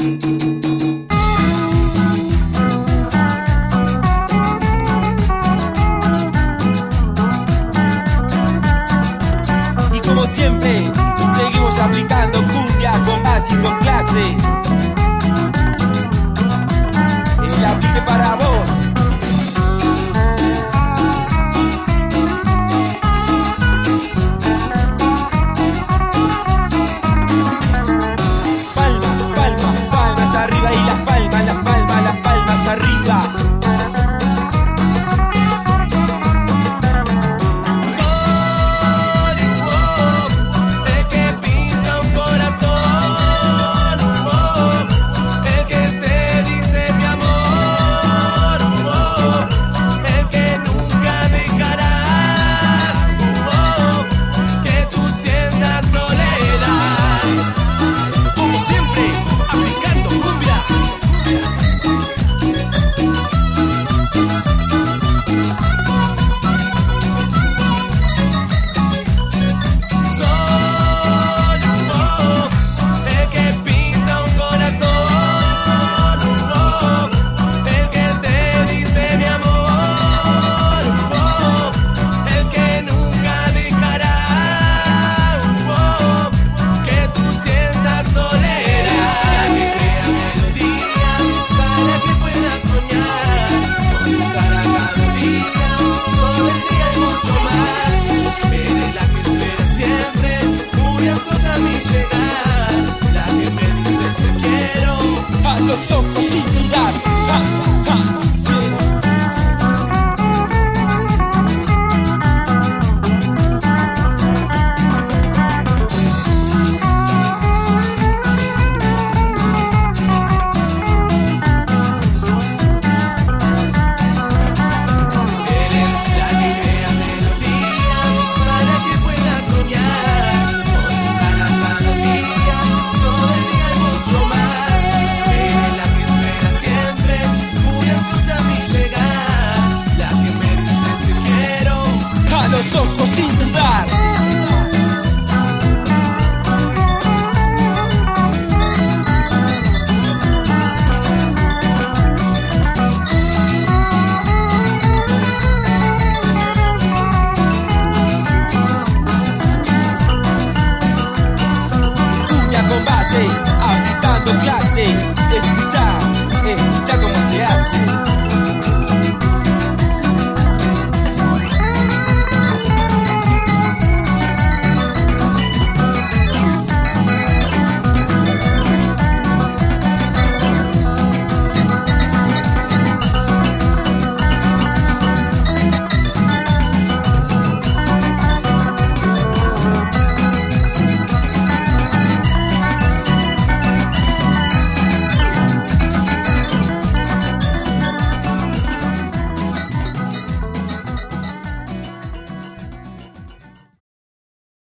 Y como siempre, seguimos aplicando cumbia con base y con clase. El aplique para vos. Palmas, palmas, palmas arriba y las palmas, las palmas, las palmas arriba. Los ojos sin mirar. Los ojos sin dudar. Cumbia con base, aplicando clase.